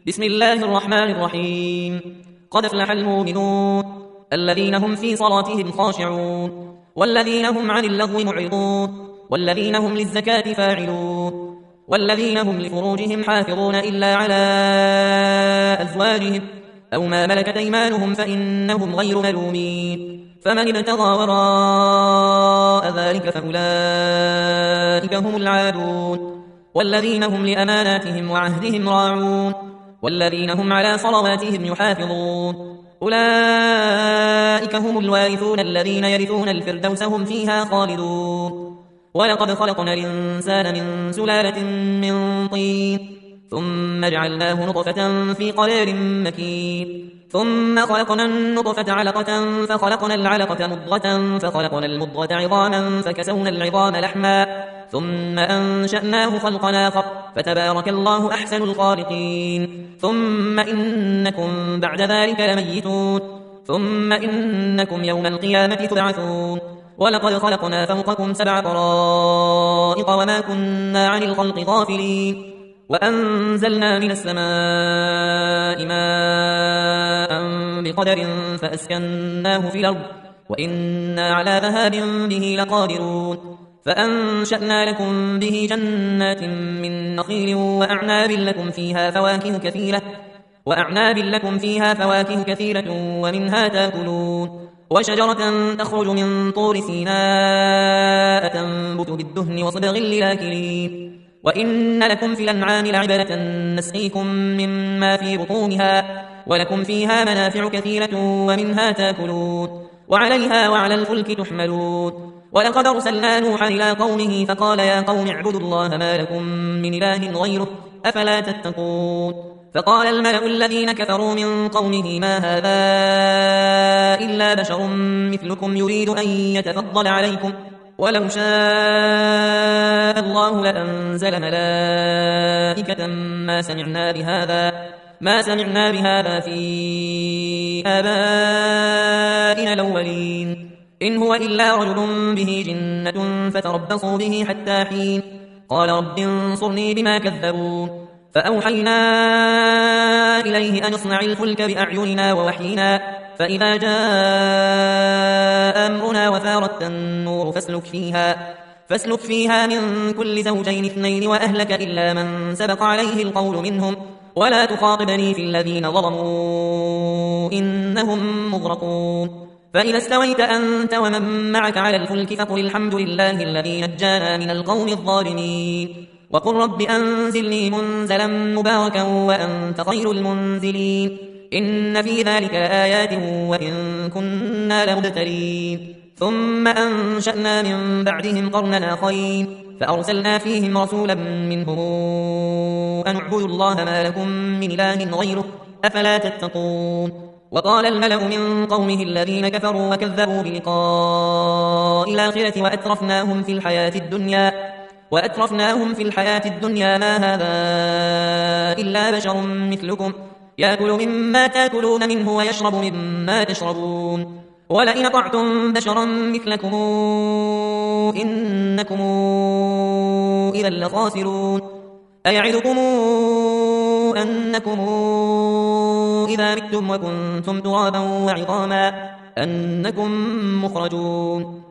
بسم الله الرحمن الرحيم. قد افلح المؤمنون الذين هم في صلاتهم خاشعون والذين هم عن اللغو معرضون والذين هم للزكاة فاعلون والذين هم لفروجهم حافظون إلا على أزواجهم أو ما ملكت أيمانهم فإنهم غير ملومين. فمن ابتغى وراء ذلك فأولئك هم العادون والذين هم لأماناتهم وعهدهم راعون والذين هم على صلواتهم يحافظون. أولئك هم الوارثون الذين يرثون الفردوس هم فيها خالدون. ولقد خلقنا الإنسان من سلالة من طين ثم جعلناه نطفة في قرار مكين ثم خلقنا النطفة علقة فخلقنا العلقة مضغة فخلقنا المضغة عظاما فكسونا العظام لحما ثم أنشأناه خلقا آخر فتبارك الله أحسن الخالقين. ثم إنكم بعد ذلك لميتون ثم إنكم يوم القيامة تبعثون. ولقد خلقنا فوقكم 7 طرائق وما كنا عن الخلق غافلين وأنزلنا من السماء ماء بقدر فأسكناه في الأرض وإنا على ذهاب به لقادرون. فأنشأنا لكم به جنات من نخيل وأعناب لكم فيها فواكه كثيرة ومنها تأكلون. وشجرة تخرج من طور سيناء تنبت بالدهن وصبغ للآكلين. وإن لكم في الأنعام لعبرة نسقيكم مما في بطونها ولكم فيها منافع كثيرة ومنها تأكلون وعليها وعلى الفلك تحملون. ولقد أرسلنا نوحا إلى قومه فقال يا قوم اعبدوا الله ما لكم من إله غيره أفلا تتقون. فقال الملأ الذين كفروا من قومه ما هذا إلا بشر مثلكم يريد أن يتفضل عليكم ولو شاء الله لأنزل ملائكة ما سمعنا بهذا في آبائنا الأولين إن هو إلا رجل به جنة فتربصوا به حتى حين. قال رب انصرني بما كذبون. فأوحينا إليه أن اصنع الفلك بأعيننا ووحينا فإذا جاء أمرنا وفارت النور فاسلك فيها من كل زوجين 2 وأهلك إلا من سبق عليه القول منهم ولا تخاطبني في الذين ظلموا إنهم مغرقون. فإذا استويت أنت ومن معك على الفلك فقل الحمد لله الذي نجانا من القوم الظالمين وقل رب أنزلني منزلا مباركا وأنت خير المنزلين. إن في ذلك لآيات وإن كنا لمبتلين. ثم أنشأنا من بعدهم قرنا آخرين فأرسلنا فيهم رسولا منهم أن اعبدوا الله ما لكم من إله غيره أفلا تتقون. وقال الملأ من قومه الذين كفروا وكذبوا بلقاء الآخرة وأترفناهم في الحياة الدنيا ما هذا إلا بشر مثلكم يأكل مما تأكلون منه ويشرب مما تشربون ولئن أطعتم بشرا مثلكم إنكم إذا لخاسرون. أيعدكم أنكم إذا متم وكنتم ترابا وعظاما أنكم مخرجون.